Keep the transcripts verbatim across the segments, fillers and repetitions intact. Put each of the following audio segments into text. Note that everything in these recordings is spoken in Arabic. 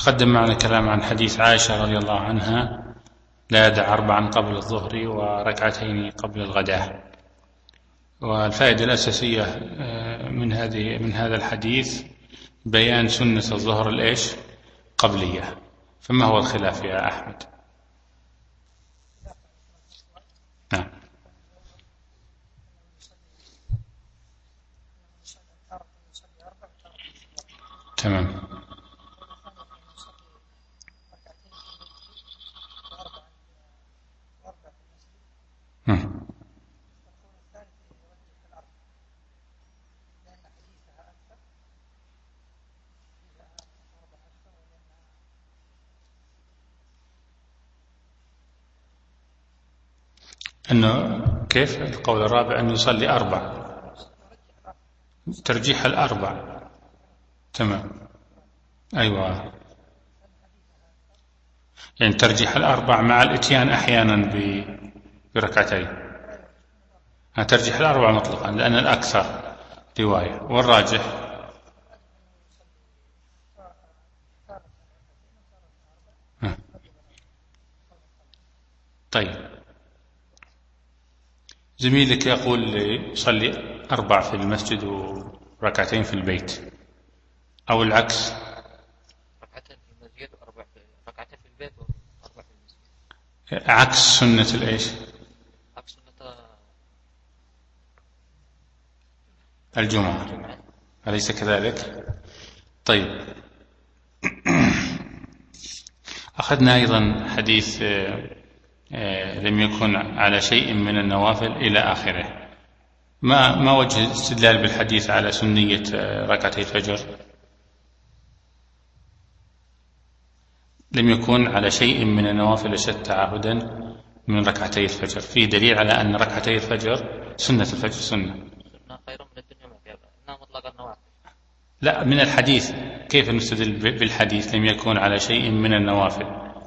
تقدم معنا كلام عن حديث عائشة رضي الله عنها: لا يدع أربعا قبل الظهر وركعتين قبل الغداء. والفائدة الأساسية من هذه من هذا الحديث بيان سنة الظهر الإيش قبلية. فما هو الخلاف يا أحمد؟ نعم. تمام. هم. أنه كيف القول الرابع أنه يصلي أربع، ترجيح الأربع. تمام. أيوة، يعني ترجيح الأربع مع الإتيان أحيانا بركعتين. ترجيح الأربع مطلقا لأن الأكثر رواية، والراجح طيب. زميلك يقول يصلي أربع في المسجد وركعتين في البيت، أو العكس، ركعتين في المسجد وأربع في ركعتين في البيت وأربع في المسجد، عكس سنة الإيش؟ عكس سنة الجمعة، أليس كذلك؟ طيب. أخذنا أيضا حديث لم يكن على شيء من النوافل إلى آخره. ما ما وجه الاستدلال بالحديث على سنية ركعتي الفجر؟ لم يكن على شيء من النوافل أشد تعهدا من ركعتي الفجر، فيه دليل على أن ركعتي الفجر سنة الفجر سنة خير من الدنيا، إنها مطلق النوافل. لا، من الحديث كيف نستدل بالحديث لم يكن على شيء من النوافل؟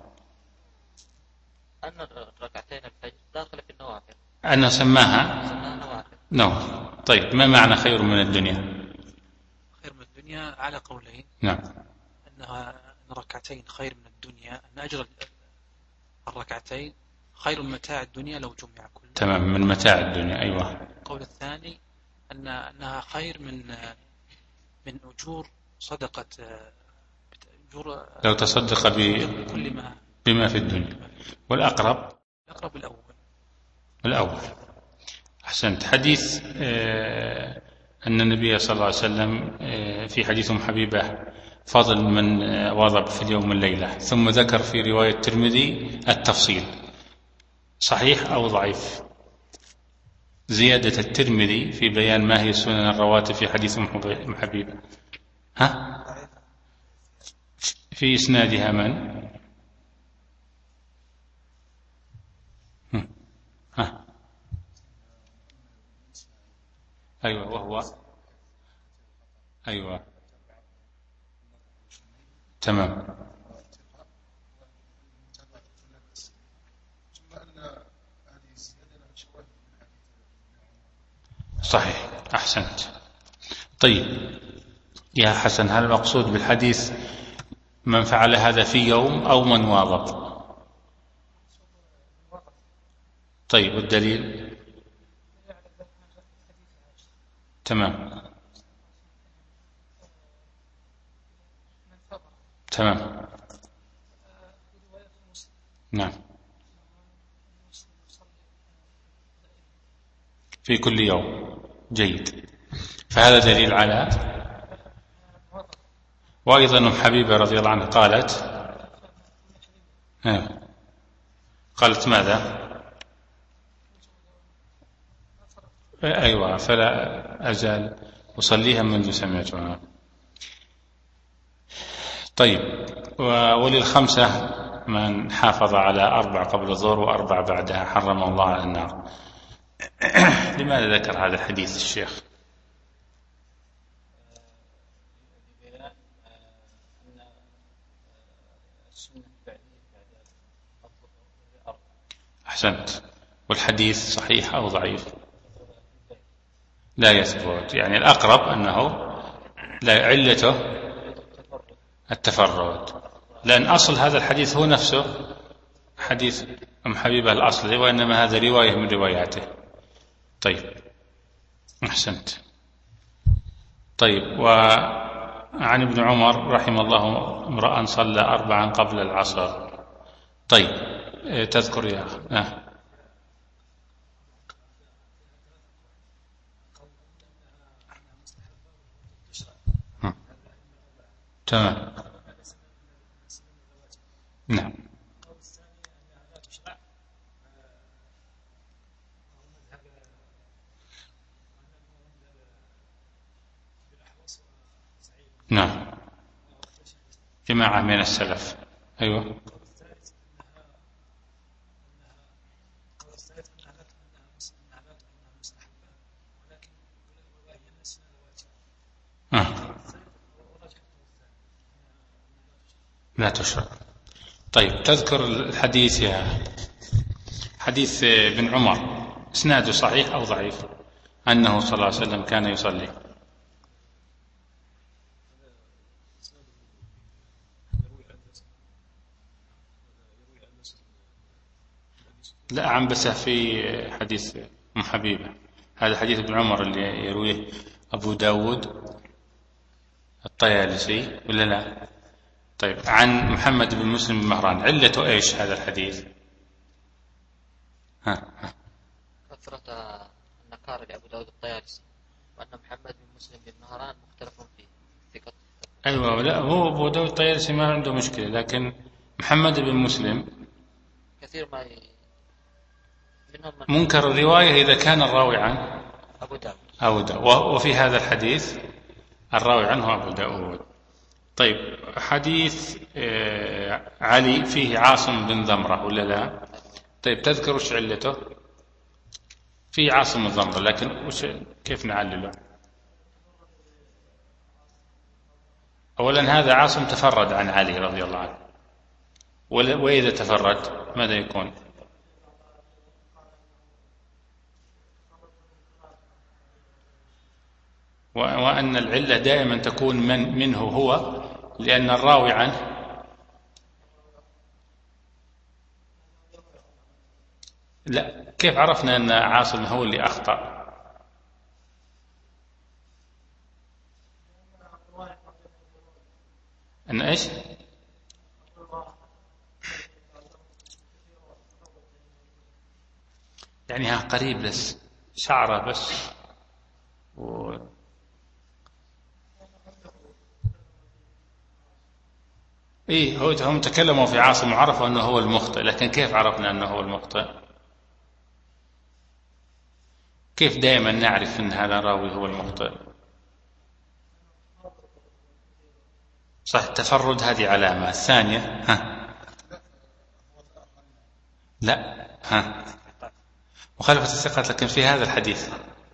أن ركعتين الفجر داخل في النوافل، أنه سماها نوافل. نوم. طيب، ما معنى خير من الدنيا؟ خير من الدنيا على قولين. نعم. أنها أن ركعتين خير من الدنيا، أن أجر الركعتين خير من متاع الدنيا لو جمع كله. تمام، من متاع الدنيا. أيوة. القول الثاني أن أنها خير من من أجور صدقة، أجور لو تصدق بكل ما بما في الدنيا. والأقرب الأقرب الأول. الأول. أحسنت. حديث آه أن النبي صلى الله عليه وسلم آه في حديث أم حبيبة فضل من آه واظب في اليوم والليلة، ثم ذكر في رواية الترمذي التفصيل، صحيح أو ضعيف؟ زيادة الترمذي في بيان ما هي سنن الرواتب في حديث أم حبيبة، ها؟ في إسنادها من؟ ها؟ أيوة، وهو أيوة. تمام. صحيح، أحسنت. طيب يا حسن، هل المقصود بالحديث من فعل هذا في يوم أو من واظب؟ طيب، والدليل؟ تمام. تمام. نعم، في كل يوم. جيد. فهذا دليل على. وأيضا أم حبيبة رضي الله عنها قالت قالت ماذا؟ أيوة، فلا أزال أصليها منذ سمعتها. طيب. وللخمسة من حافظ على أربع قبل الظهر وأربع بعدها حرم الله على النار. لماذا ذكر هذا الحديث الشيخ؟ أحسنت. والحديث صحيح أو ضعيف؟ لا يثبت، يعني الأقرب أنه لا علته التفرد. لأن أصل هذا الحديث هو نفسه حديث أم حبيبة الأصلي، وإنما هذا رواية من رواياته. طيب أحسنت. طيب، وعن ابن عمر رحمه الله امرأ صلى أربعا قبل العصر. طيب تذكر يا أخي؟ آه. تمام. نعم. نعم، جماعة من السلف. أيوة. آه. لا تشرع. طيب تذكر الحديث يا حديث ابن عمر، اسناده صحيح أو ضعيف؟ أنه صلى الله عليه وسلم كان يصلي. لا، عم بس في حديث أم حبيبة، هذا حديث ابن عمر اللي يرويه أبو داود الطيالسي ولا لا؟ طيب، عن محمد بن مسلم بن مهران، علته إيش هذا الحديث؟ ها ها. كثرة النكار لأبو داود الطيالسي، وأن محمد بن مسلم بن مهران مختلف فيه ثقة. أيوة، لا هو أبو داود الطيالسي ما عنده مشكلة، لكن محمد بن مسلم كثير ما ي... منكر الرواية إذا كان الراوي عن أبو داود. أبو داود، وفي هذا الحديث الراوي عنه أبو داود. طيب، حديث علي فيه عاصم بن ضمرة ولا لا؟ طيب تذكر وش علته؟ فيه عاصم بن ضمرة، لكن وش كيف نعلله؟ أولا هذا عاصم تفرد عن علي رضي الله عنه، وإذا تفرد ماذا يكون؟ وأن العلة دائما تكون من منه هو، لأن الراوي عنه لا. كيف عرفنا أن عاصم هو اللي أخطأ؟ أن إيش؟ يعني ها قريب بس شعره بس و... إيه، هو هم تكلموا في عاصم وعرفوا أنه هو المخطئ، لكن كيف عرفنا أنه هو المخطئ؟ كيف دائما نعرف أن هذا الراوي هو المخطئ؟ صح، التفرد هذه علامة. الثانية ها لا ها مخالفة الثقات، لكن في هذا الحديث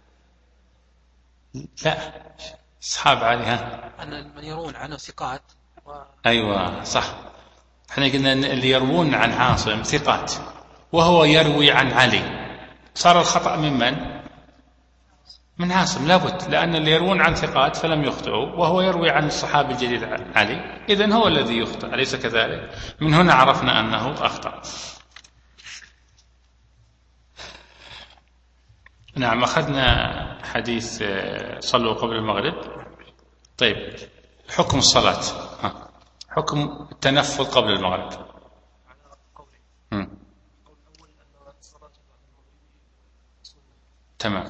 لا. أصحاب علي ها أن من يرون عنه ثقات و... أيوة صح. احنا قلنا أن اللي يروون عن عاصم ثقات وهو يروي عن علي، صار الخطأ ممن؟ من عاصم لابد، لأن اللي يروون عن ثقات فلم يخطئوا، وهو يروي عن الصحابي الجليل علي، إذن هو الذي يخطئ، أليس كذلك؟ من هنا عرفنا أنه أخطأ. نعم، أخذنا حديث صلوا قبل المغرب. طيب، حكم الصلاة، ها. حكم التنفل قبل المغرب. م. تمام.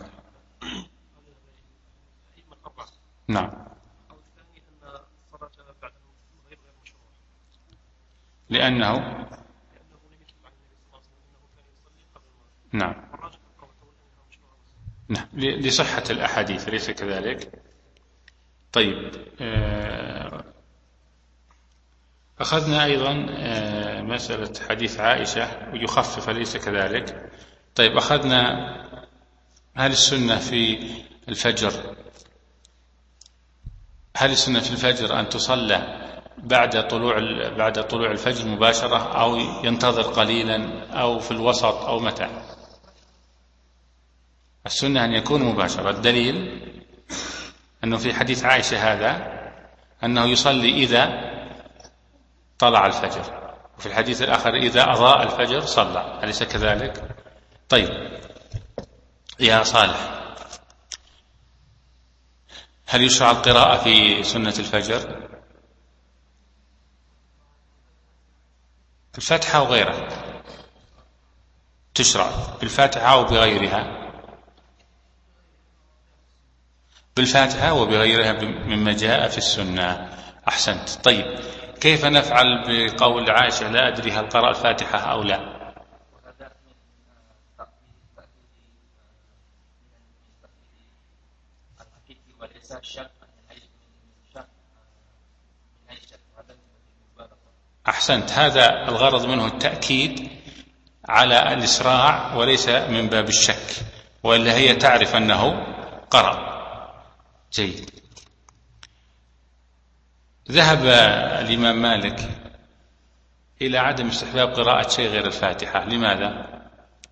نعم، لأنه نعم نعم لصحة الأحاديث، ليس كذلك؟ طيب، أخذنا أيضا مسألة حديث عائشة ويخفف، ليس كذلك؟ طيب، أخذنا هل السنة في الفجر هل السنة في الفجر أن تصلى بعد طلوع بعد طلوع الفجر مباشرة، أو ينتظر قليلا، أو في الوسط، أو متى؟ السنة أن يكون مباشرة. الدليل أنه في حديث عائشة هذا أنه يصلي إذا طلع الفجر، وفي الحديث الآخر إذا أضاء الفجر صلى، أليس كذلك؟ طيب يا صالح، هل يشرع القراءة في سنة الفجر؟ الفاتحة وغيرها تشرع، بالفاتحة وبغيرها، بالفاتحة وبغيرها مما جاء في السنة. أحسنت. طيب كيف نفعل بقول عائشة لا أدري هل قرأ الفاتحة أو لا؟ أحسنت، هذا الغرض منه التأكيد على الإسراع وليس من باب الشك، وإلا هي تعرف أنه قرأ. جيد. ذهب الإمام مالك إلى عدم استحباب قراءة شيء غير الفاتحة، لماذا؟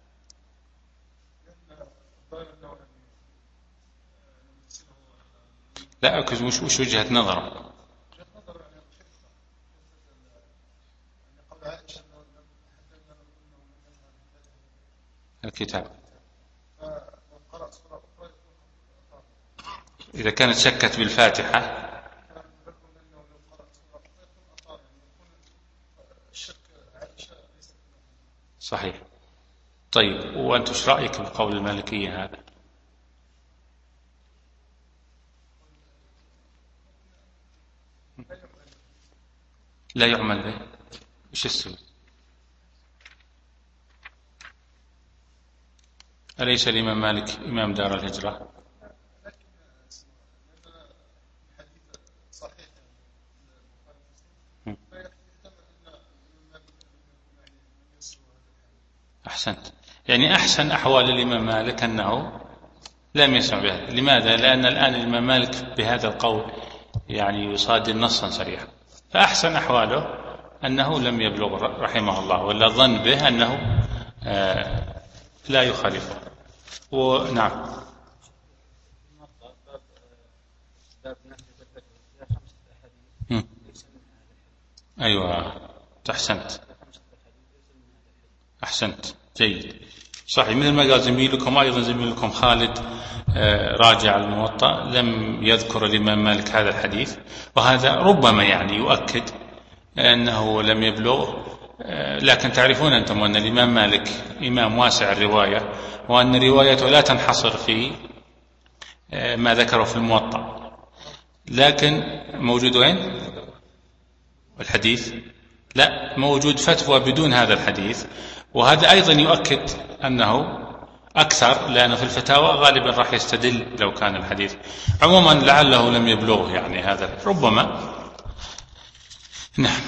لا أكز وش, وش وجهة نظره؟ الكتاب إذا كانت شكت بالفاتحة صحيح. طيب وأنت ايش رأيك بقول المالكية هذا؟ لا يعمل به، ايش السبب؟ أليس الإمام مالك إمام دار الهجرة؟ أحسنت، يعني أحسن أحوال الإمام مالك أنه لم يسمع بهذا. لماذا؟ لأن الآن الإمام مالك بهذا القول يعني يصادر نصا صريحا، فأحسن أحواله أنه لم يبلغ رحمه الله، ولا ظن به أنه آه لا يخالفه. ونعم. أيوة أحسنت أحسنت جيد صحيح. مثل ما قال زميلكم أيضا زميلكم خالد راجع الموطأ لم يذكر الإمام مالك هذا الحديث، وهذا ربما يعني يؤكد أنه لم يبلغ. لكن تعرفون أنتم أن الإمام مالك إمام واسع الرواية، وأن روايته لا تنحصر في ما ذكره في الموطأ، لكن موجود وين الحديث؟ لا، موجود فتوى بدون هذا الحديث، وهذا أيضا يؤكد أنه أكثر، لأنه في الفتاوى غالبا راح يستدل لو كان الحديث. عموما لعله لم يبلغه يعني هذا ربما. نعم.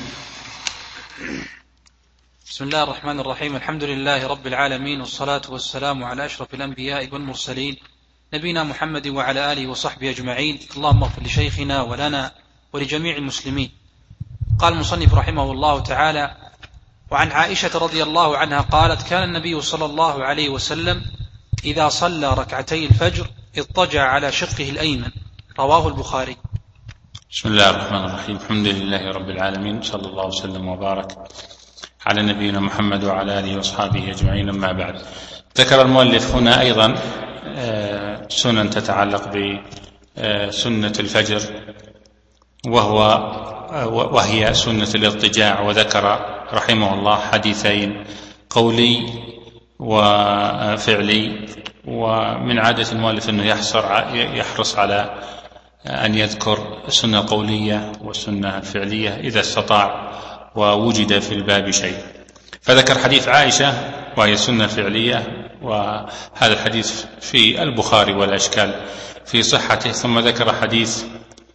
بسم الله الرحمن الرحيم، الحمد لله رب العالمين، والصلاة والسلام على أشرف الأنبياء والمرسلين نبينا محمد وعلى آله وصحبه أجمعين. اللهم اغفر لشيخنا ولنا ولجميع المسلمين. قال المصنف رحمه الله تعالى: وعن عائشة رضي الله عنها قالت: كان النبي صلى الله عليه وسلم إذا صلى ركعتي الفجر اضطجع على شقه الأيمن. رواه البخاري. بسم الله الرحمن الرحيم، الحمد لله رب العالمين، صلى الله وسلم وبارك على نبينا محمد وعلى آله وأصحابه أجمعين. أما بعد، ذكر المؤلف هنا أيضا سنن تتعلق بسنة الفجر، وهو وهي سنة الاضطجاع، وذكر رحمه الله حديثين قولي وفعلي. ومن عادة المؤلف أنه يحرص على أن يذكر السنة القولية والسنة الفعلية إذا استطاع ووجد في الباب شيء. فذكر حديث عائشة وهي السنة الفعلية، وهذا الحديث في البخاري ولا إشكال في صحته. ثم ذكر حديث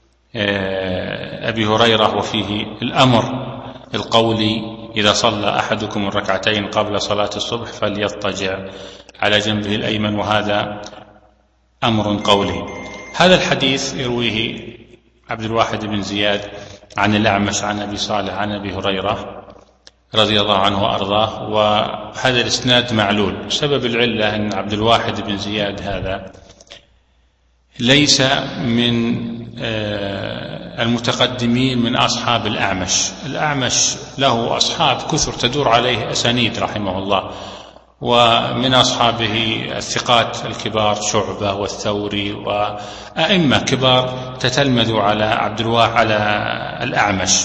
أبي هريرة وفيه الأمر القولي: إذا صلى أحدكم الركعتين قبل صلاة الصبح فليضطجع على جنبه الأيمن، وهذا أمر قولي. هذا الحديث يرويه عبد الواحد بن زياد عن الأعمش عن أبي صالح عن أبي هريرة رضي الله عنه وأرضاه، وهذا الإسناد معلول. سبب العلة أن عبد الواحد بن زياد هذا ليس من المتقدمين من أصحاب الأعمش. الأعمش له أصحاب كثر تدور عليه أسانيد رحمه الله، ومن أصحابه الثقات الكبار شعبة والثوري وأئمة كبار تتلمذوا على عبد الواحد على الأعمش.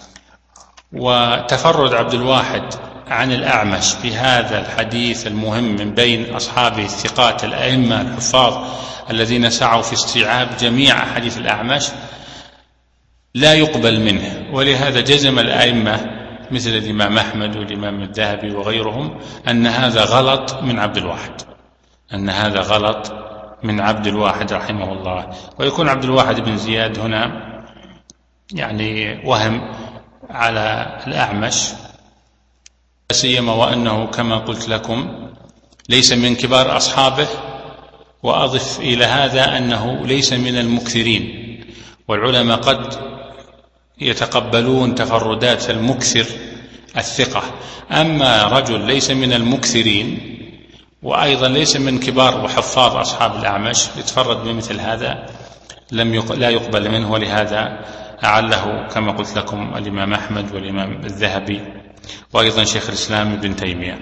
وتفرد عبد الواحد عن الأعمش بهذا الحديث المهم من بين أصحابه الثقات الأئمة الحفاظ الذين سعوا في استيعاب جميع حديث الأعمش لا يقبل منه. ولهذا جزم الأئمة مثل الإمام أحمد والإمام الذهبي وغيرهم أن هذا غلط من عبد الواحد، أن هذا غلط من عبد الواحد رحمه الله. ويكون عبد الواحد بن زياد هنا يعني وهم على الأعمش، سيما وأنه كما قلت لكم ليس من كبار أصحابه. وأضف إلى هذا أنه ليس من المكثرين، والعلماء قد يتقبلون تفردات المكثر الثقة. أما رجل ليس من المكثرين وأيضا ليس من كبار وحفاظ أصحاب الأعمش يتفرد بمثل هذا لم يق... لا يقبل منه. ولهذا أعله كما قلت لكم الإمام أحمد والإمام الذهبي وأيضا شيخ الإسلام ابن تيمية.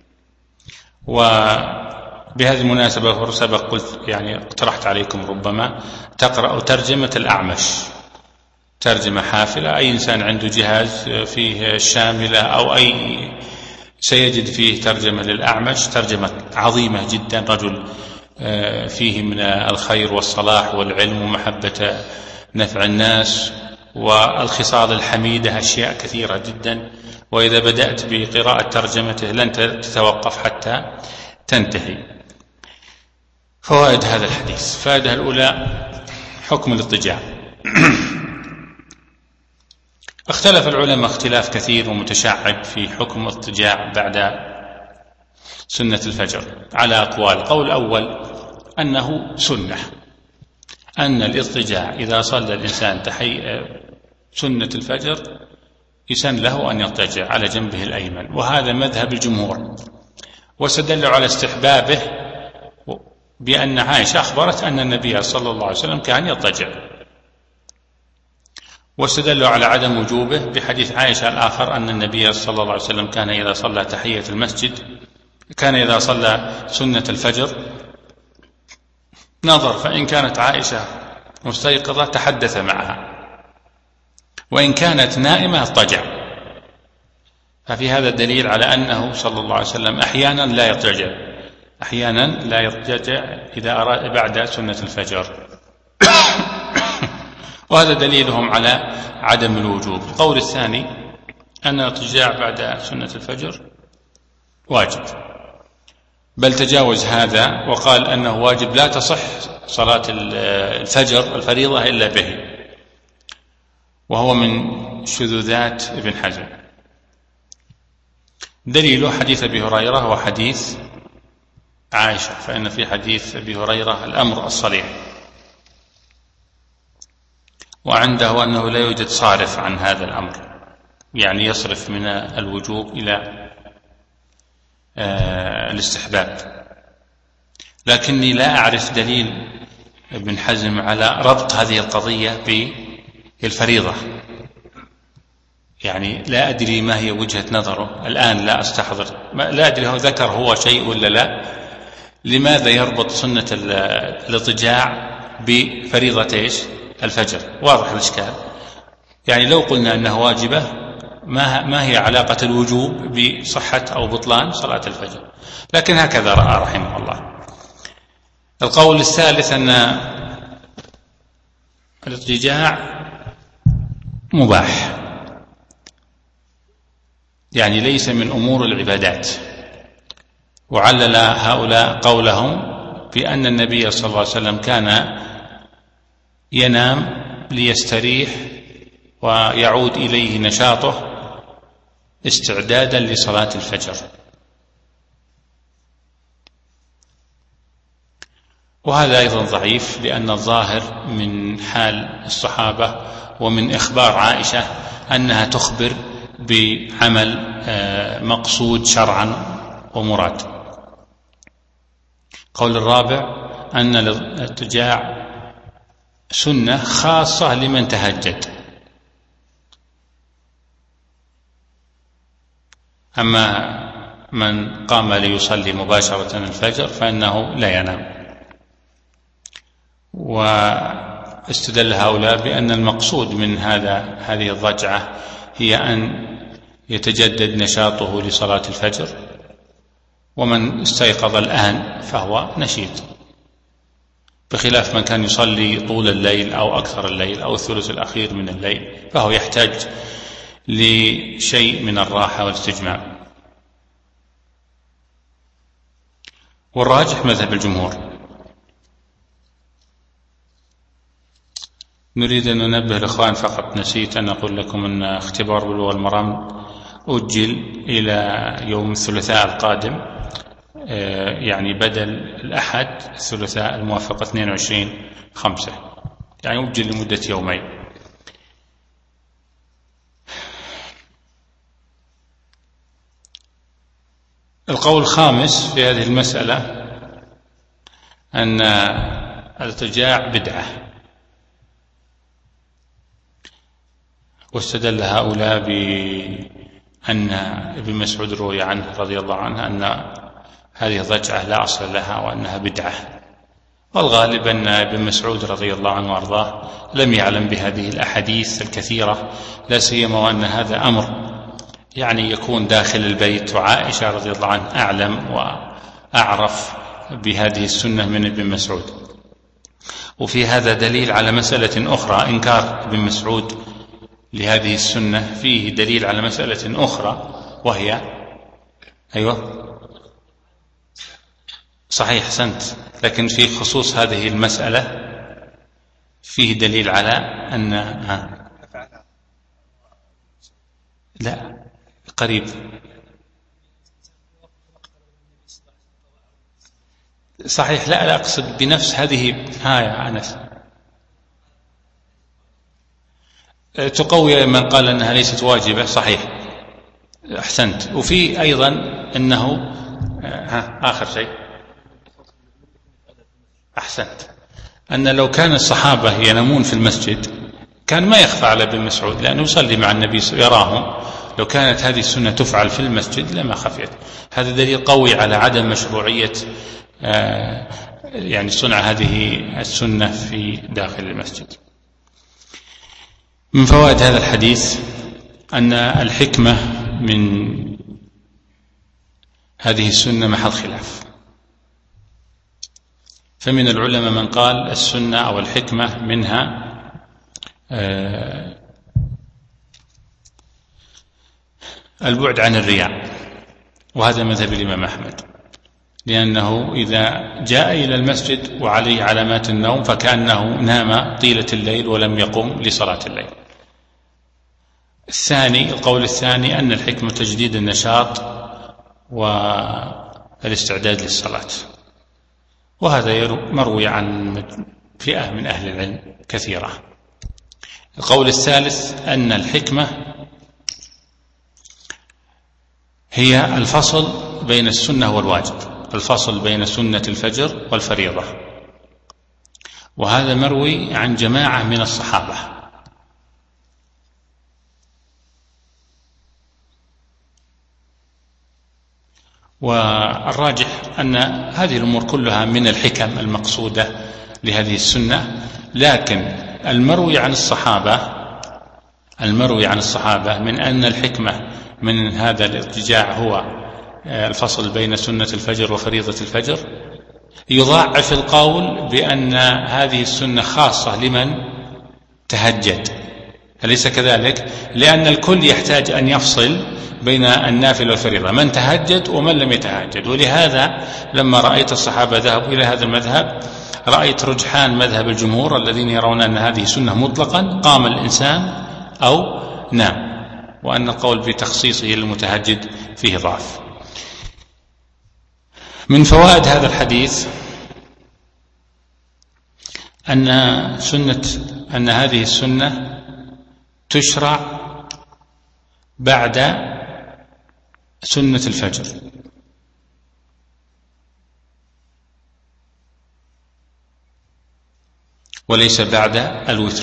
وبهذه المناسبة سبق قلت يعني اقترحت عليكم ربما تقرأوا ترجمة الأعمش، ترجمة حافلة. أي إنسان عنده جهاز فيه شاملة أو أي سيجد فيه ترجمة للأعمش، ترجمة عظيمة جدا، رجل فيه من الخير والصلاح والعلم ومحبة نفع الناس والخصال الحميدة، أشياء كثيرة جدا. وإذا بدأت بقراءة ترجمته لن تتوقف حتى تنتهي. فوائد هذا الحديث: فائدة الأولى حكم الاضطجاع. اختلف العلماء اختلاف كثير ومتشعب في حكم الاضطجاع بعد سنة الفجر على أقوال. قول أول أنه سنة، أن الاضطجاع إذا صلى الإنسان تحي سنة الفجر يسن له أن يضطجع على جنبه الأيمن، وهذا مذهب الجمهور. واستدلوا على استحبابه بأن عائشة أخبرت أن النبي صلى الله عليه وسلم كان يضطجع، واستدلوا على عدم وجوبه بحديث عائشة الآخر أن النبي صلى الله عليه وسلم كان إذا صلى تحية المسجد كان إذا صلى سنة الفجر نظر، فإن كانت عائشة مستيقظة تحدث معها، وإن كانت نائمة اضطجع. ففي هذا الدليل على أنه صلى الله عليه وسلم أحيانا لا يضطجع، أحيانا لا يضطجع إذا أراد بعد سنة الفجر. وهذا دليلهم على عدم الوجوب. القول الثاني أن الاضطجاع بعد سنة الفجر واجب، بل تجاوز هذا وقال أنه واجب لا تصح صلاة الفجر الفريضة إلا به، وهو من شذوذات ابن حزم. دليله حديث أبي هريرة وحديث عائشة، فإن في حديث أبي هريرة الأمر الصريح، وعنده أنه لا يوجد صارف عن هذا الأمر، يعني يصرف من الوجوب إلى الاستحباب. لكني لا أعرف دليل ابن حزم على ربط هذه القضية بالفريضة، يعني لا أدري ما هي وجهة نظره الآن، لا أستحضر، لا أدري هو ذكر هو شيء ولا لا. لماذا يربط سنة الاضطجاع بفريضة إيش؟ الفجر؟ واضح الإشكال. يعني لو قلنا أنه واجبة ما ما هي علاقة الوجوب بصحة أو بطلان صلاة الفجر؟ لكن هكذا رأى رحمه الله. القول الثالث أن الاضطجاع مباح، يعني ليس من أمور العبادات. وعلل هؤلاء قولهم بأن النبي صلى الله عليه وسلم كان ينام ليستريح ويعود إليه نشاطه استعدادا لصلاة الفجر. وهذا أيضا ضعيف، لأن الظاهر من حال الصحابة ومن إخبار عائشة أنها تخبر بعمل مقصود شرعا ومراد. قول الرابع أن الاضطجاع سنة خاصة لمن تهجد، أما من قام ليصلي مباشرة الفجر فإنه لا ينام. واستدل هؤلاء بأن المقصود من هذا هذه الضجعة هي أن يتجدد نشاطه لصلاة الفجر، ومن استيقظ الآن فهو نشيط، بخلاف من كان يصلي طول الليل أو أكثر الليل أو الثلث الأخير من الليل، فهو يحتاج لشيء من الراحة والاستجمام. والراجح مذهب الجمهور. نريد أن ننبه الإخوان فقط، نسيت أن أقول لكم أن اختبار بلوغ المرام أجل إلى يوم الثلاثاء القادم، يعني بدل الأحد الثلاثاء الموافق اثنين وعشرين خمسة، يعني أجل لمدة يومين. القول الخامس في هذه المسألة أن الارتجاع بدعة، واستدل هؤلاء بأن ابن مسعود روي عنه رضي الله عنه أن هذه الضجعة لا أصل لها وأنها بدعة، والغالب أن ابن مسعود رضي الله عنه وأرضاه لم يعلم بهذه الأحاديث الكثيرة، لا سيما وأن هذا أمر يعني يكون داخل البيت، وعائشة رضي الله عنها أعلم وأعرف بهذه السنة من ابن مسعود. وفي هذا دليل على مسألة أخرى، إنكار ابن مسعود لهذه السنة فيه دليل على مسألة أخرى، وهي أيوة صحيح سنت، لكن في خصوص هذه المسألة فيه دليل على أن ها. لا قريب، صحيح، لا لا أقصد بنفس هذه. ها يا أنس، تقوي من قال أنها ليست واجبة، صحيح أحسنت. وفي أيضا أنه ها آخر شيء أحسنت، أن لو كان الصحابة ينامون في المسجد كان ما يخفى على ابن مسعود، لأنه يصلي مع النبي يراهم، لو كانت هذه السنة تفعل في المسجد لما خفيت. هذا دليل قوي على عدم مشروعية آه يعني صنع هذه السنة في داخل المسجد. من فوائد هذا الحديث أن الحكمة من هذه السنة محل خلاف، فمن العلماء من قال السنة أو الحكمة منها آه البعد عن الرياء، وهذا مذهب الإمام أحمد، لأنه إذا جاء إلى المسجد وعليه علامات النوم فكأنه نام طيلة الليل ولم يقم لصلاة الليل. الثاني القول الثاني أن الحكمة تجديد النشاط والاستعداد للصلاة، وهذا مروي عن فئة من أهل العلم كثيرة. القول الثالث أن الحكمة هي الفصل بين السنة والواجب، الفصل بين سنة الفجر والفريضة، وهذا مروي عن جماعة من الصحابة. والراجح أن هذه الأمور كلها من الحكم المقصودة لهذه السنة، لكن المروي عن الصحابة المروي عن الصحابة من أن الحكمة من هذا الارتجاع هو الفصل بين سنة الفجر وفريضة الفجر، يضاعف القول بأن هذه السنة خاصة لمن تهجد، أليس كذلك؟ لأن الكل يحتاج أن يفصل بين النافل والفريضة، من تهجد ومن لم يتهجد. ولهذا لما رأيت الصحابة ذهبوا إلى هذا المذهب رأيت رجحان مذهب الجمهور الذين يرون أن هذه سنة مطلقا، قام الإنسان أو نام، وأن القول بتخصيصه للمتهجد فيه ضعف. من فوائد هذا الحديث أن سنة أن هذه السنة تشرع بعد سنة الفجر، وليس بعد الوتر.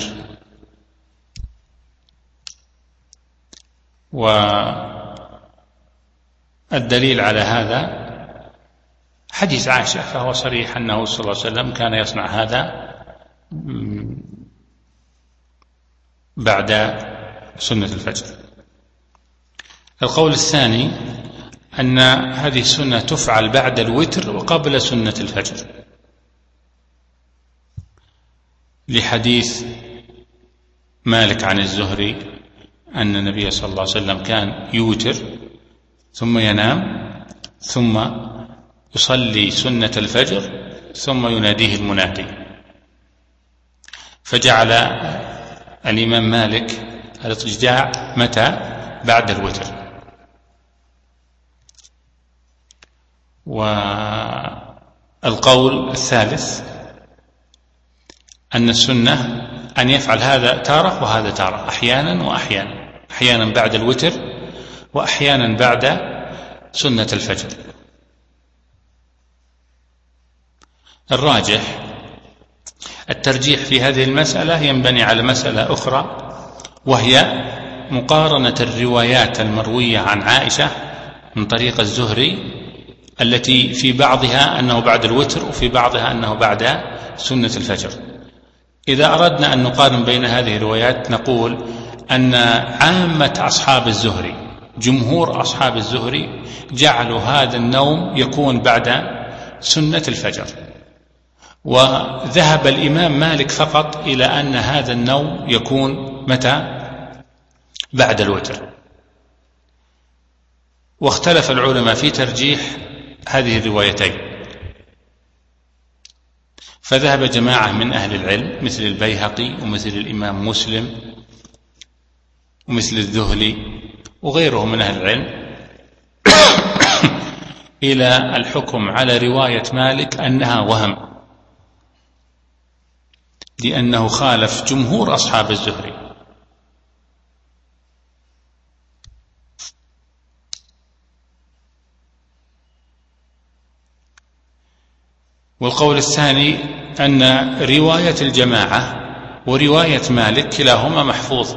الدليل على هذا حديث عائشة، فهو صريح أنه صلى الله عليه وسلم كان يصنع هذا بعد سنة الفجر. القول الثاني أن هذه السنة تفعل بعد الوتر وقبل سنة الفجر، لحديث مالك عن الزهري أن النبي صلى الله عليه وسلم كان يوتر ثم ينام ثم يصلي سنة الفجر ثم يناديه المنادي، فجعل الإمام مالك الاضطجاع متى؟ بعد الوتر. والقول الثالث أن السنة أن يفعل هذا تارة وهذا تارة، أحيانا وأحيانا، أحيانا بعد الوتر وأحيانا بعد سنة الفجر. الراجح الترجيح في هذه المسألة ينبني على مسألة أخرى، وهي مقارنة الروايات المروية عن عائشة من طريق الزهري التي في بعضها أنه بعد الوتر وفي بعضها أنه بعد سنة الفجر. إذا أردنا أن نقارن بين هذه الروايات نقول أن عامة أصحاب الزهري، جمهور أصحاب الزهري، جعلوا هذا النوم يكون بعد سنة الفجر، وذهب الإمام مالك فقط إلى أن هذا النوم يكون متى؟ بعد الوتر. واختلف العلماء في ترجيح هذه الروايتين، فذهب جماعة من أهل العلم مثل البيهقي ومثل الإمام مسلم ومثل الذهلي وغيره من أهل العلم إلى الحكم على رواية مالك أنها وهم، لأنه خالف جمهور أصحاب الزهري. والقول الثاني أن رواية الجماعة ورواية مالك كلاهما محفوظ،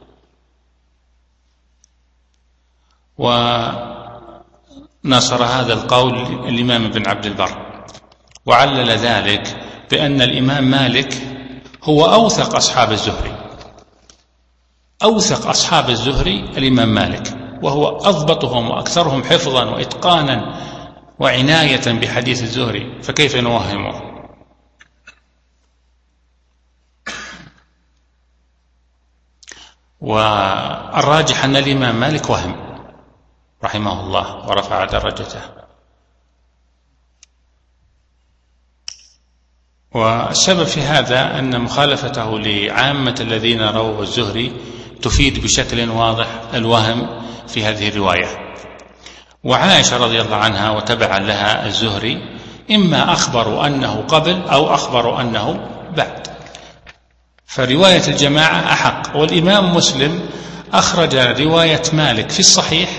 ونصر هذا القول الإمام ابن عبد البر، وعلل ذلك بأن الإمام مالك هو أوثق أصحاب الزهري، أوثق أصحاب الزهري الإمام مالك، وهو أضبطهم وأكثرهم حفظا وإتقانا وعناية بحديث الزهري، فكيف نوهمه؟ والراجح أن الإمام مالك وهم رحمه الله ورفع درجته. والسبب في هذا أن مخالفته لعامة الذين رووا الزهري تفيد بشكل واضح الوهم في هذه الرواية. وعائشة رضي الله عنها وتبعا لها الزهري إما أخبروا أنه قبل أو أخبروا أنه بعد، فرواية الجماعة أحق. والإمام مسلم أخرج رواية مالك في الصحيح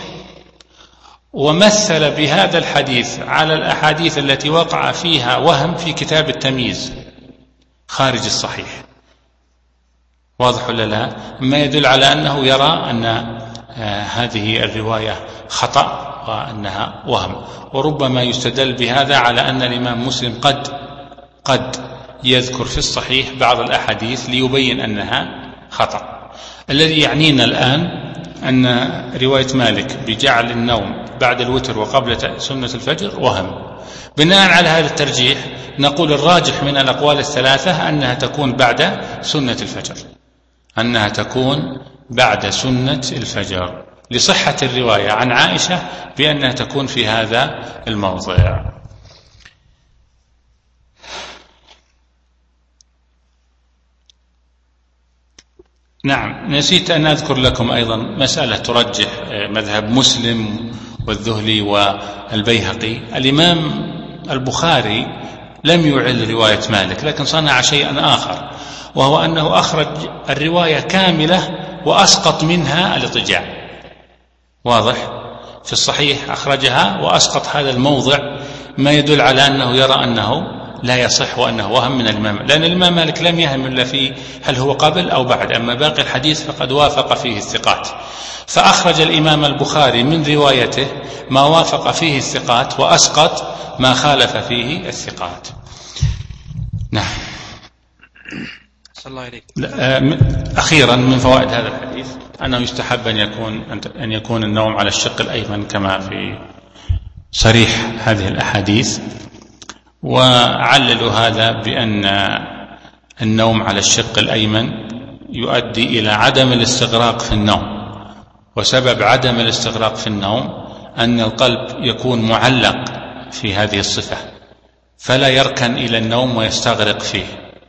ومثل بهذا الحديث على الأحاديث التي وقع فيها وهم في كتاب التمييز خارج الصحيح. واضح ولا لا؟ ما يدل على أنه يرى أن هذه الرواية خطأ وأنها وهم. وربما يستدل بهذا على أن الإمام مسلم قد قد يذكر في الصحيح بعض الأحاديث ليبين أنها خطأ. الذي يعنينا الآن أن رواية مالك بجعل النوم بعد الوتر وقبل سنة الفجر وهم. بناء على هذا الترجيح نقول الراجح من الأقوال الثلاثة أنها تكون بعد سنة الفجر، أنها تكون بعد سنة الفجر، لصحة الرواية عن عائشة بأنها تكون في هذا الموضع. نعم، نسيت أن أذكر لكم أيضا مسألة ترجح مذهب مسلم والذهلي والبيهقي. الإمام البخاري لم يعل رواية مالك، لكن صنع شيئا آخر، وهو أنه أخرج الرواية كاملة وأسقط منها الاضطجاع. واضح؟ في الصحيح أخرجها وأسقط هذا الموضع، ما يدل على أنه يرى أنه لا يصح وأنه وهم من الإمام، لأن الإمام مالك لم يهم إلا في هل هو قبل أو بعد، أما باقي الحديث فقد وافق فيه الثقات، فأخرج الإمام البخاري من روايته ما وافق فيه الثقات وأسقط ما خالف فيه الثقات. نعم. صلى الله عليك. أخيرا من فوائد هذا الحديث أنه يستحب أن يكون أن يكون النوم على الشق الأيمن كما في صريح هذه الأحاديث، وعللوا هذا بأن النوم على الشق الأيمن يؤدي إلى عدم الاستغراق في النوم، وسبب عدم الاستغراق في النوم أن القلب يكون معلق في هذه الصفة فلا يركن إلى النوم ويستغرق فيه.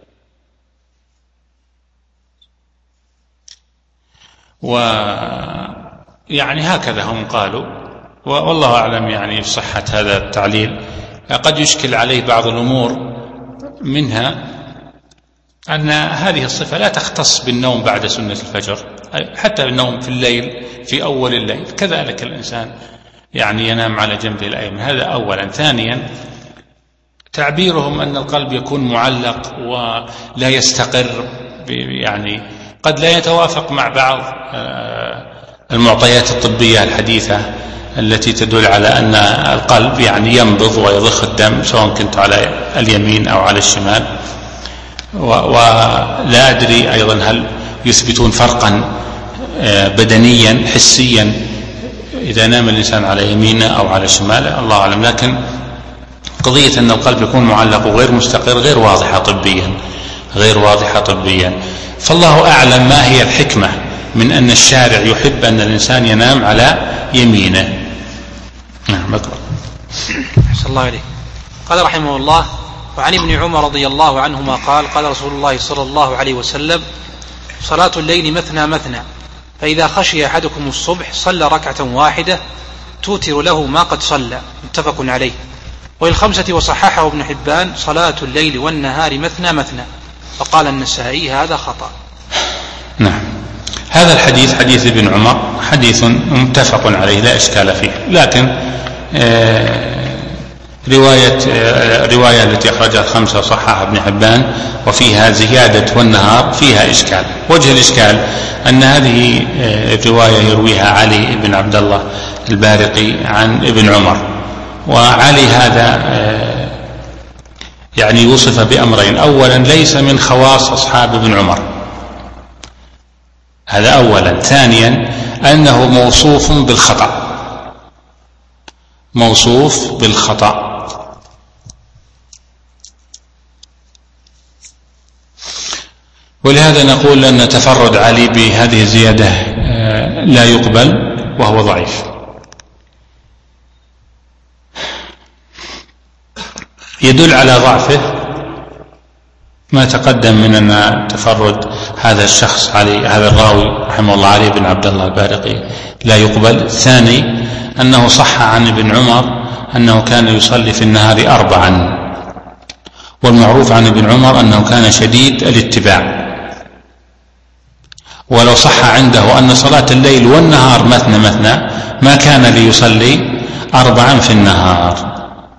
ويعني هكذا هم قالوا، والله أعلم يعني في صحة هذا التعليل. قد يشكل عليه بعض الأمور، منها أن هذه الصفة لا تختص بالنوم بعد سنة الفجر، حتى النوم في الليل في أول الليل كذلك الإنسان يعني ينام على جنبه الأيمن، هذا أولا. ثانيا تعبيرهم أن القلب يكون معلق ولا يستقر، يعني قد لا يتوافق مع بعض المعطيات الطبية الحديثة التي تدل على أن القلب يعني ينبض ويضخ الدم سواء كنت على اليمين أو على الشمال. ولا أدري أيضا هل يثبتون فرقا بدنيا حسيا إذا نام الإنسان على يمينه أو على شماله، الله أعلم. لكن قضية أن القلب يكون معلق وغير مستقر غير واضحة طبيا، غير واضحة طبيا. فالله أعلم ما هي الحكمة من أن الشارع يحب أن الإنسان ينام على يمينه. نعم. أكبر. صلى الله عليه. قال رحمه الله: وعن ابن عمر رضي الله عنهما قال: قال رسول الله صلى الله عليه وسلم: صلاة الليل مثنى مثنى، فإذا خشي أحدكم الصبح صلى ركعة واحدة توتر له ما قد صلى. متفق عليه. وللخمسة وصححه ابن حبان: صلاة الليل والنهار مثنى مثنى. فقال النسائي: هذا خطأ. نعم. هذا الحديث حديث ابن عمر حديث متفق عليه لا إشكال فيه، لكن آه رواية آه رواية التي أخرجها الخمسة وصححها ابن حبان وفيها زيادة والنهار فيها إشكال. وجه الإشكال أن هذه آه الرواية يرويها علي بن عبد الله البارقي عن ابن عمر، وعلي هذا آه يعني وصف بأمرين: أولا ليس من خواص أصحاب ابن عمر، هذا أولا. ثانيا أنه موصوف بالخطأ، موصوف بالخطأ. ولهذا نقول أن تفرد علي بهذه الزيادة لا يقبل وهو ضعيف. يدل على ضعفه ما تقدم من أن تفرد هذا الشخص علي هذا الراوي رحمه الله علي بن عبد الله البارقي لا يقبل. الثاني أنه صح عن ابن عمر أنه كان يصلي في النهار أربعا، والمعروف عن ابن عمر أنه كان شديد الاتباع. ولو صح عنده أن صلاة الليل والنهار مثنى مثنى ما كان ليصلي أربعا في النهار.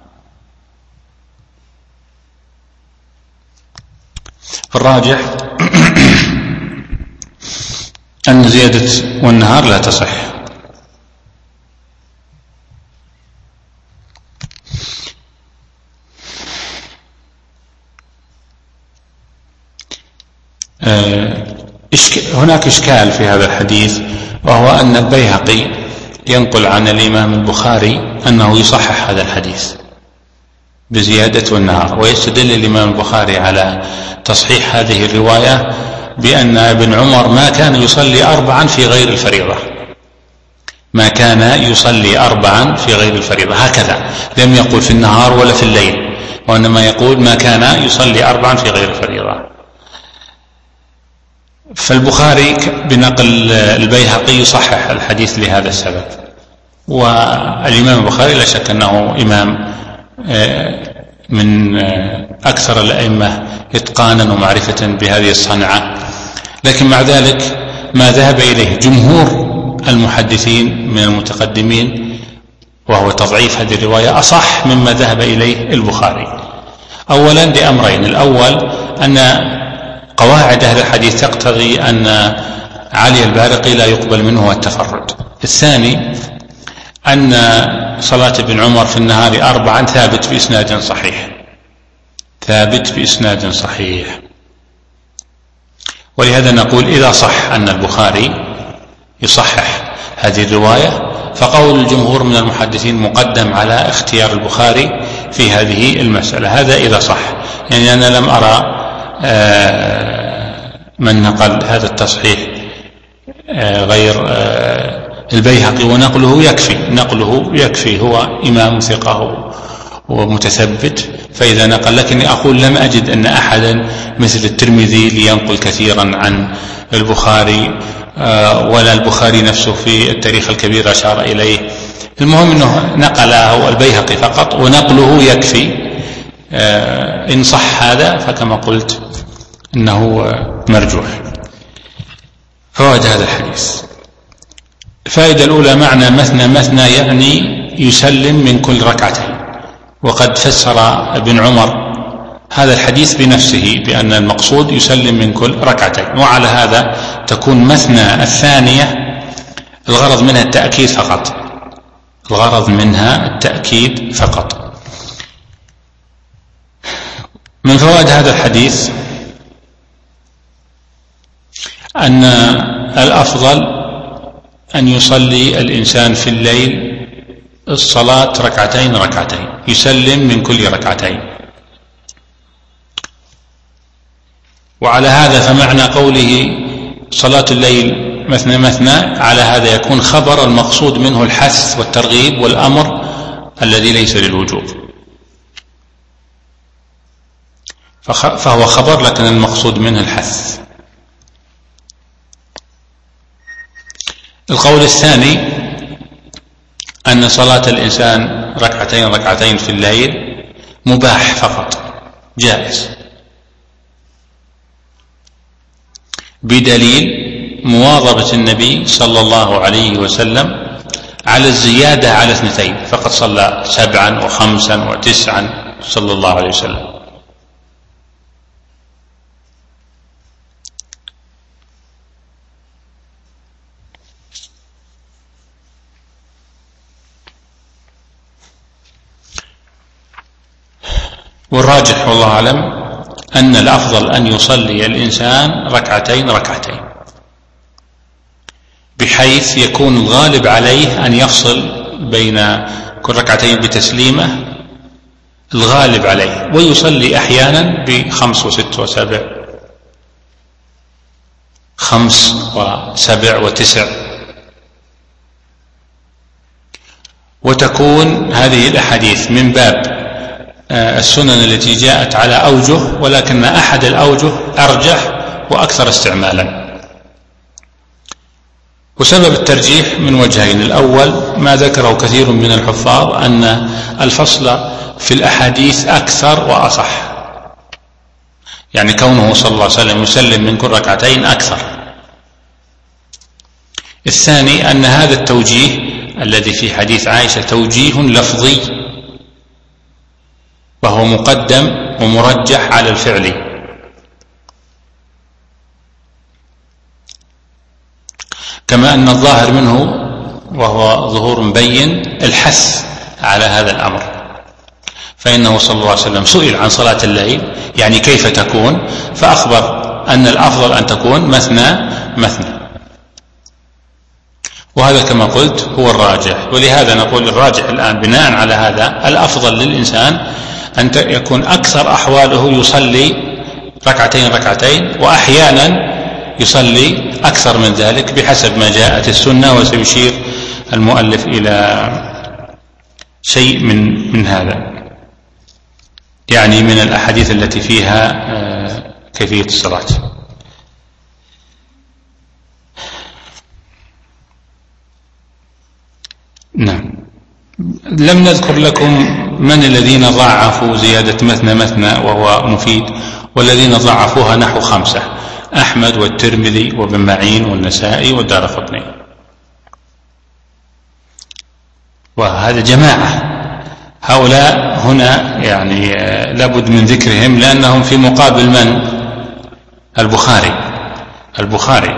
الراجح أن زيادة والنهار لا تصح. هناك إشكال في هذا الحديث، وهو أن البيهقي ينقل عن الإمام البخاري أنه يصحح هذا الحديث بزيادة والنهار، ويستدل الإمام البخاري على تصحيح هذه الرواية بأن ابن عمر ما كان يصلي أربعا في غير الفريضة، ما كان يصلي أربعا في غير الفريضة، هكذا لم يقل في النهار ولا في الليل، وإنما يقول ما كان يصلي أربعا في غير الفريضة. فالبخاري بنقل البيهقي يصحح الحديث لهذا السبب. والإمام البخاري لا شك أنه إمام من أكثر الأئمة إتقانا ومعرفة بهذه الصنعة، لكن مع ذلك ما ذهب إليه جمهور المحدثين من المتقدمين وهو تضعيف هذه الرواية أصح مما ذهب إليه البخاري. أولا لأمرين: الأول أن قواعد أهل الحديث تقتضي أن علي البارقي لا يقبل منه التفرد. الثاني أن صلاة ابن عمر في النهار أربعا ثابت بإسناد صحيح ثابت بإسناد صحيح ولهذا نقول إذا صح أن البخاري يصحح هذه الرواية فقول الجمهور من المحدثين مقدم على اختيار البخاري في هذه المسألة. هذا إذا صح، يعني أنا لم أرى من نقل هذا التصحيح غير البيهقي، ونقله يكفي نقله يكفي هو إمام ثقة ومتثبت فإذا نقل. لكني أقول لم أجد أن أحدا مثل الترمذي لينقل كثيرا عن البخاري، ولا البخاري نفسه في التاريخ الكبير أشار إليه. المهم أنه نقله البيهقي فقط ونقله يكفي. إن صح هذا فكما قلت إنه مرجوح. فوائد هذا الحديث: الفائدة الأولى معنى مثنى مثنى يعني يسلم من كل ركعتين، وقد فسر ابن عمر هذا الحديث بنفسه بأن المقصود يسلم من كل ركعتين، وعلى هذا تكون مثنى الثانية الغرض منها التأكيد فقط الغرض منها التأكيد فقط. من فوائد هذا الحديث أن الأفضل أن يصلي الإنسان في الليل الصلاة ركعتين ركعتين يسلم من كل ركعتين. وعلى هذا فمعنى قوله صلاة الليل مثنى مثنى على هذا يكون خبر المقصود منه الحث والترغيب والأمر الذي ليس للوجوب، فهو خبر لكن المقصود منه الحث. القول الثاني أن صلاة الإنسان ركعتين ركعتين في الليل مباح فقط جائز، بدليل مواظبة النبي صلى الله عليه وسلم على الزيادة على اثنتين، فقد صلى سبعا وخمسا وتسعا صلى الله عليه وسلم. والراجح والله أعلم أن الأفضل أن يصلي الإنسان ركعتين ركعتين، بحيث يكون الغالب عليه أن يفصل بين كل ركعتين بتسليمة الغالب عليه، ويصلي أحيانا بخمس وست وسبع خمس وسبع وتسع، وتكون هذه الأحاديث من باب السنن التي جاءت على أوجه، ولكن أحد الأوجه أرجح وأكثر استعمالا. وسبب الترجيح من وجهين: الأول ما ذكره كثير من الحفاظ أن الفصل في الأحاديث أكثر وأصح، يعني كونه صلى الله عليه وسلم يسلم من كل ركعتين أكثر. الثاني أن هذا التوجيه الذي في حديث عائشة توجيه لفظي، وهو مقدم ومرجح على الفعل، كما أن الظاهر منه وهو ظهور مبين الحث على هذا الأمر، فإنه صلى الله عليه وسلم سئل عن صلاة الليل يعني كيف تكون، فأخبر أن الأفضل أن تكون مثنى مثنى، وهذا كما قلت هو الراجح. ولهذا نقول الراجح الآن بناء على هذا الأفضل للإنسان أن يكون أكثر أحواله يصلي ركعتين ركعتين، وأحيانا يصلي أكثر من ذلك بحسب ما جاءت السنة، وسيشير المؤلف إلى شيء من من هذا، يعني من الأحاديث التي فيها كيفية الصلاة. نعم. لم نذكر لكم من الذين ضاعفوا زيادة مثنى مثنى وهو مفيد، والذين ضاعفوها نحو خمسة: أحمد والترمذي وابن معين والنسائي والدارقطني، وهذا جماعة هؤلاء هنا يعني لابد من ذكرهم لأنهم في مقابل من؟ البخاري البخاري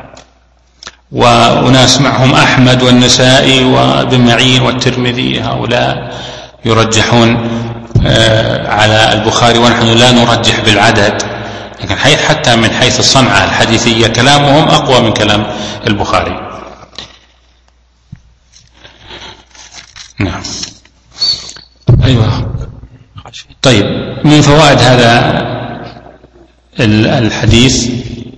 وناس معهم أحمد والنسائي وابن معين والترمذي، هؤلاء يرجحون على البخاري ونحن لا نرجح بالعدد، لكن حتى من حيث الصنعة الحديثية كلامهم أقوى من كلام البخاري. نعم. أيوة. طيب، من فوائد هذا الحديث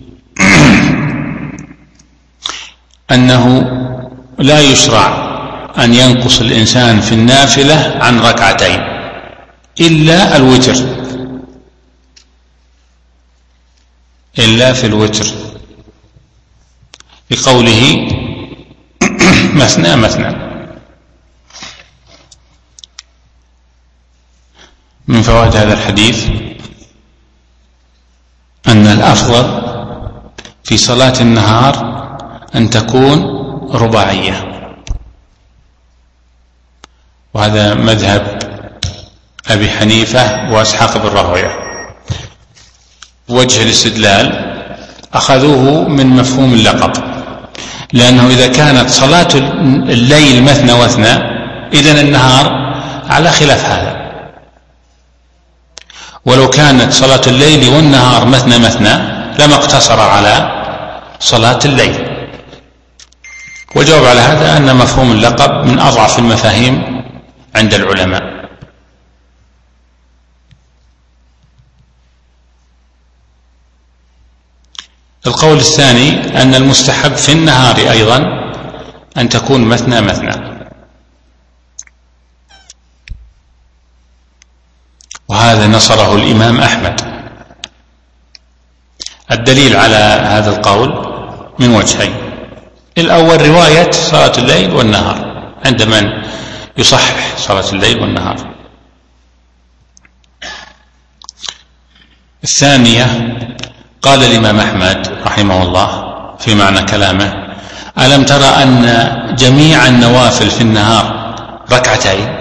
أنه لا يشرع أن ينقص الإنسان في النافلة عن ركعتين إلا الوتر، إلا في الوتر، بقوله مثنى مثنى. من فوائد هذا الحديث أن الأفضل في صلاة النهار أن تكون رباعية، وهذا مذهب أبي حنيفة وإسحاق بن راهويه. وجه الاستدلال أخذوه من مفهوم اللقب، لأنه إذا كانت صلاة الليل مثنى واثنى إذن النهار على خلاف هذا، ولو كانت صلاة الليل والنهار مثنى مثنى لما اقتصر على صلاة الليل. وجواب على هذا أن مفهوم اللقب من أضعف المفاهيم عند العلماء. القول الثاني أن المستحب في النهار أيضا أن تكون مثنى مثنى، وهذا نصره الإمام أحمد. الدليل على هذا القول من وجهين: الأول رواية صلاة الليل والنهار عند من يصحح صلاة الليل والنهار. الثانية قال الإمام أحمد رحمه الله في معنى كلامه: ألم ترى أن جميع النوافل في النهار ركعتين؟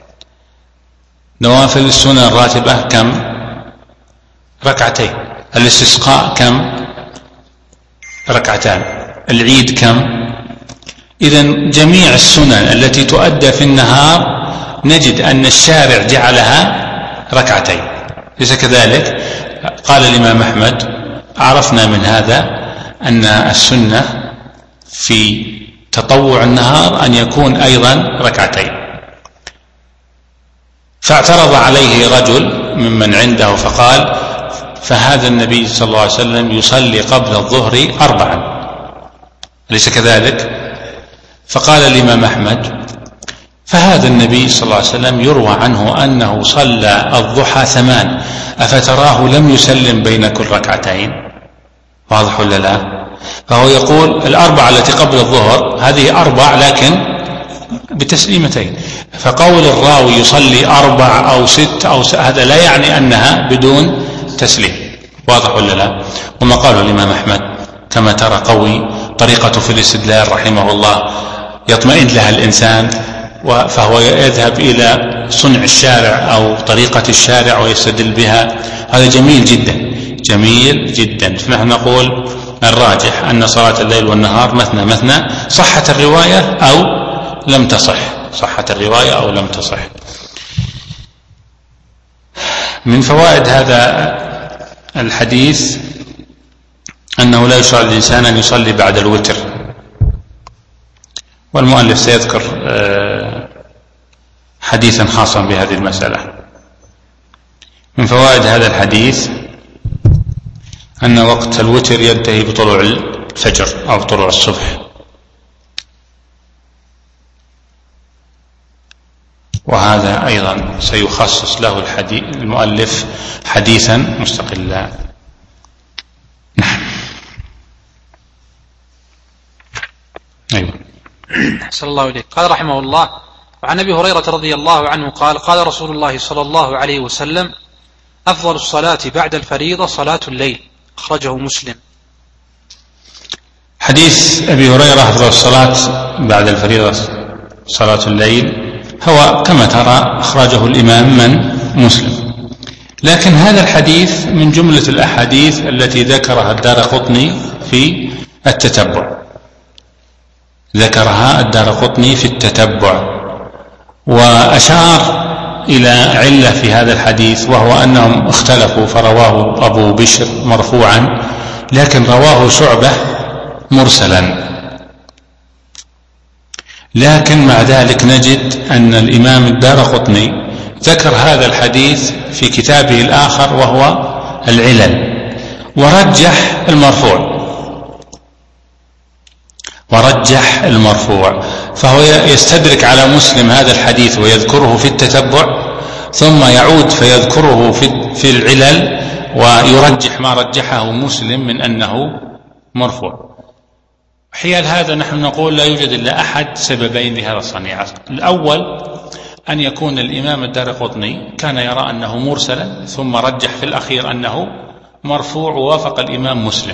نوافل السنن الراتبة كم؟ ركعتين. الاستسقاء كم؟ ركعتان. العيد كم؟ إذن جميع السنن التي تؤدى في النهار نجد أن الشارع جعلها ركعتين، ليس كذلك؟ قال الإمام أحمد: عرفنا من هذا أن السنة في تطوع النهار أن يكون أيضا ركعتين. فاعترض عليه رجل ممن عنده فقال: فهذا النبي صلى الله عليه وسلم يصلي قبل الظهر أربعا، أليس كذلك؟ فقال الإمام أحمد: فهذا النبي صلى الله عليه وسلم يروى عنه أنه صلى الضحى ثمان، أفتراه لم يسلم بين كل ركعتين؟ واضح ولا لا؟ فهو يقول الأربعة التي قبل الظهر هذه أربع لكن بتسليمتين، فقول الراوي يصلي أربع أو ست أو س... هذا لا يعني أنها بدون تسليم. واضح ولا لا؟ وما قاله الإمام أحمد كما ترى قوي، طريقته في الاستدلال رحمه الله يطمئن لها الإنسان، فهو يذهب إلى صنع الشارع أو طريقة الشارع ويستدل بها. هذا جميل جدا جميل جدا. فنحن نقول الراجح أن صلاة الليل والنهار مثنى مثنى، صحت الرواية أو لم تصح، صحت الرواية أو لم تصح. من فوائد هذا الحديث أنه لا يشرع للإنسان أن يصلي بعد الوتر، والمؤلف سيذكر حديثا خاصا بهذه المسألة. من فوائد هذا الحديث أن وقت الوتر ينتهي بطلوع الفجر أو طلوع الصبح، وهذا أيضا سيخصص له الحديث المؤلف حديثا مستقلا. نعم. أيوة. صلى الله عليه. قال رحمه الله: وعن أبي هريرة رضي الله عنه قال: قال رسول الله صلى الله عليه وسلم: أفضل الصلاة بعد الفريضة صلاة الليل، أخرجه مسلم. حديث أبي هريرة: أفضل الصلاة بعد الفريضة صلاة الليل، هو كما ترى أخرجه الإمام من مسلم. لكن هذا الحديث من جملة الأحاديث التي ذكرها الدارقطني في التتبع، ذكرها الدارقطني في التتبع، وأشار إلى علة في هذا الحديث، وهو أنهم اختلفوا فرواه أبو بشر مرفوعا، لكن رواه شعبة مرسلا. لكن مع ذلك نجد أن الإمام الدارقطني ذكر هذا الحديث في كتابه الآخر وهو العلل، ورجح المرفوع ورجح المرفوع فهو يستدرك على مسلم هذا الحديث ويذكره في التتبع، ثم يعود فيذكره في العلل ويرجح ما رجحه مسلم من أنه مرفوع. حيال هذا نحن نقول لا يوجد إلا أحد سببين لهذا الصنيع. الأول أن يكون الإمام الدارقطني كان يرى أنه مرسلا، ثم رجح في الأخير أنه مرفوع ووافق الإمام مسلم،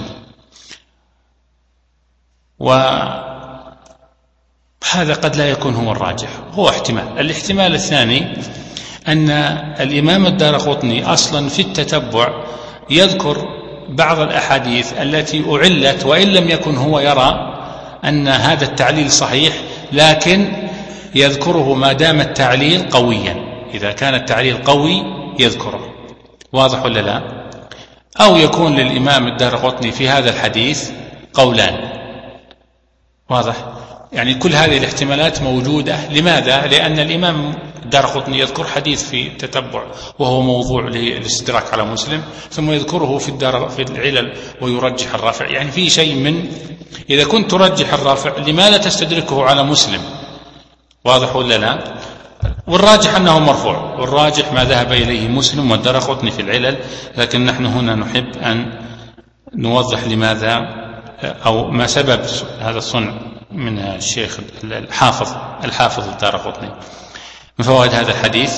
وهذا قد لا يكون هو الراجح، هو احتمال. الاحتمال الثاني أن الإمام الدارقطني أصلا في التتبع يذكر بعض الأحاديث التي أعلت، وإن لم يكن هو يرى أن هذا التعليل صحيح، لكن يذكره ما دام التعليل قويا. إذا كان التعليل قوي يذكره، واضح ولا لا؟ أو يكون للإمام الدارقطني في هذا الحديث قولان، واضح؟ يعني كل هذه الاحتمالات موجودة. لماذا؟ لأن الإمام الدارقطني يذكر حديث في التتبع وهو موضوع للاستدراك على مسلم، ثم يذكره في الدار في العلل ويرجح الرافع. يعني في شيء من إذا كنت ترجح الرافع لماذا تستدركه على مسلم؟ واضح ولا لا؟ والراجح أنه مرفوع، والراجح ما ذهب إليه مسلم والدارقطني في العلل. لكن نحن هنا نحب أن نوضح لماذا أو ما سبب هذا الصنع من الشيخ الحافظ الحافظ الدارقطني. من فوائد هذا الحديث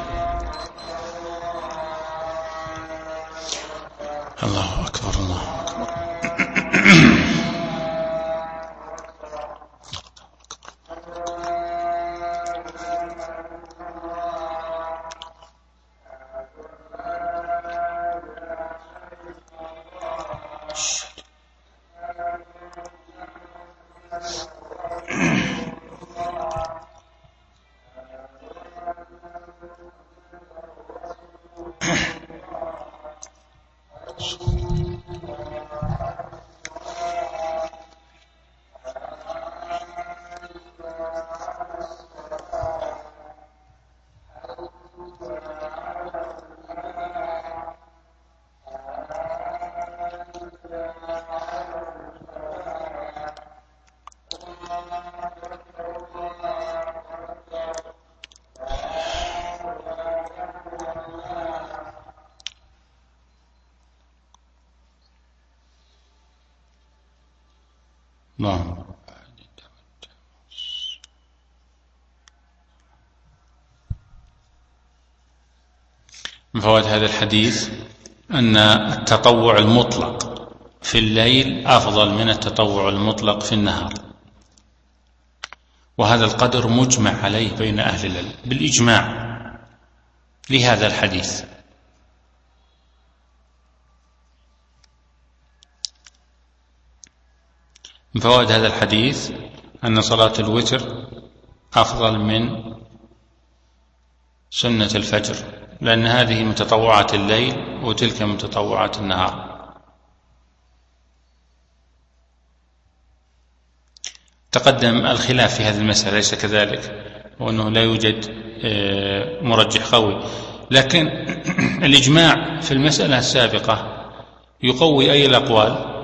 الله أكبر الله أكبر الله. من فوائد هذا الحديث أن التطوع المطلق في الليل أفضل من التطوع المطلق في النهار، وهذا القدر مجمع عليه بين أهل العلم بالإجماع لهذا الحديث. من فوائد هذا الحديث أن صلاة الوتر أفضل من سنة الفجر، لأن هذه من تطوعات الليل وتلك من تطوعات النهار. تقدم الخلاف في هذه المسألة ليس كذلك، وأنه لا يوجد مرجح قوي، لكن الإجماع في المسألة السابقة يقوي أي الأقوال؟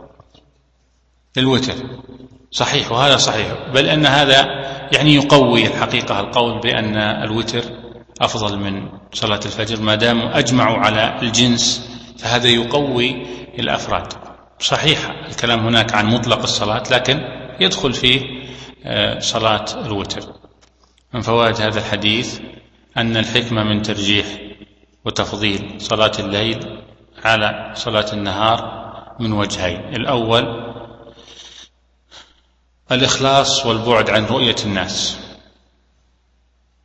الوتر صحيح، وهذا صحيح، بل أن هذا يعني يقوي الحقيقة القول بأن الوتر أفضل من صلاة الفجر، ما دام أجمعوا على الجنس فهذا يقوي الأفراد. صحيح الكلام هناك عن مطلق الصلاة، لكن يدخل فيه صلاة الوتر. من فوائد هذا الحديث أن الحكمة من ترجيح وتفضيل صلاة الليل على صلاة النهار من وجهين: الأول الإخلاص والبعد عن رؤية الناس،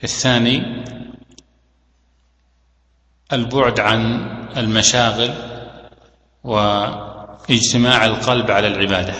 الثاني البعد عن المشاغل واجتماع القلب على العبادة.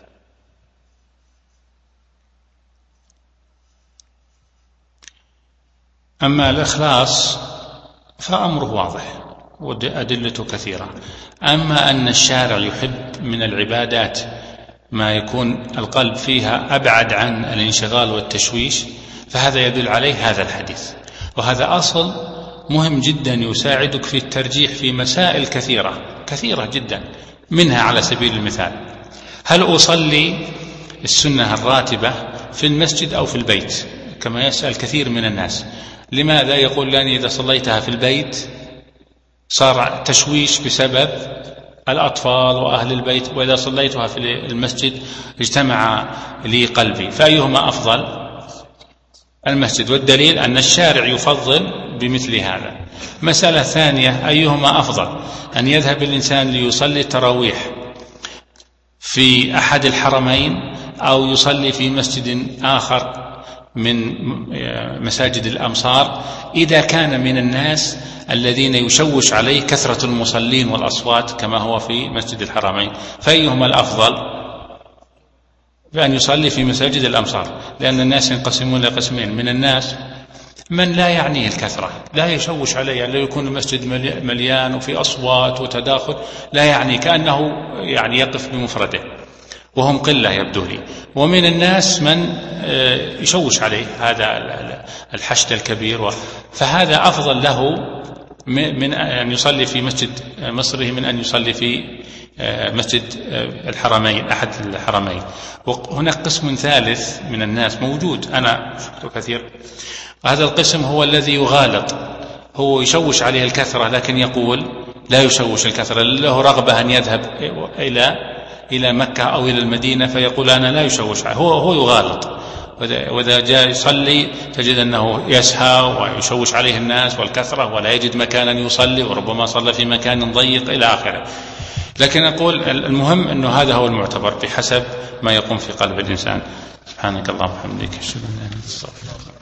أما الإخلاص فأمره واضح وأدلته كثيرة. أما أن الشارع يحب من العبادات ما يكون القلب فيها أبعد عن الانشغال والتشويش، فهذا يدل عليه هذا الحديث، وهذا أصل مهم جدا يساعدك في الترجيح في مسائل كثيرة كثيرة جدا. منها على سبيل المثال، هل أصلي السنة الراتبة في المسجد أو في البيت؟ كما يسأل كثير من الناس. لماذا؟ يقول لأني إذا صليتها في البيت صار تشويش بسبب الأطفال وأهل البيت، وإذا صليتها في المسجد اجتمع لي قلبي، فأيهما أفضل؟ المسجد، والدليل أن الشارع يفضل بمثل هذا. مسألة ثانية، أيهما أفضل؟ أن يذهب الإنسان ليصلي التراويح في أحد الحرمين أو يصلي في مسجد آخر من مساجد الأمصار إذا كان من الناس الذين يشوش عليه كثرة المصلين والأصوات كما هو في مسجد الحرمين، فأيهما الأفضل؟ بأن يصلي في مساجد الأمصار، لأن الناس ينقسمون إلى قسمين: من الناس من لا يعنيه الكثرة، لا يشوش عليه، لا يكون المسجد مليان وفي أصوات وتداخل، لا يعني، كأنه يعني يقف بمفرده، وهم قلة يبدو لي. ومن الناس من يشوش عليه هذا الحشد الكبير، فهذا أفضل له من أن يصلي في مسجد مصره من أن يصلي في مسجد الحرمين أحد الحرمين. وهناك قسم ثالث من الناس موجود، أنا شفته كثير، وهذا القسم هو الذي يغالط، هو يشوش عليه الكثرة لكن يقول لا يشوش الكثرة، له رغبة أن يذهب إلى إلى مكة أو إلى المدينة فيقول أنا لا يشوش، هو هو يغالط، وإذا جاء يصلي تجد أنه يسهى ويشوش عليه الناس والكثرة ولا يجد مكانا يصلي، وربما صلى في مكان ضيق إلى آخره. لكن أقول المهم أنه هذا هو المعتبر بحسب ما يقوم في قلب الإنسان. سبحانك اللهم وبحمدك، أشهد أن لا إله إلا أنت.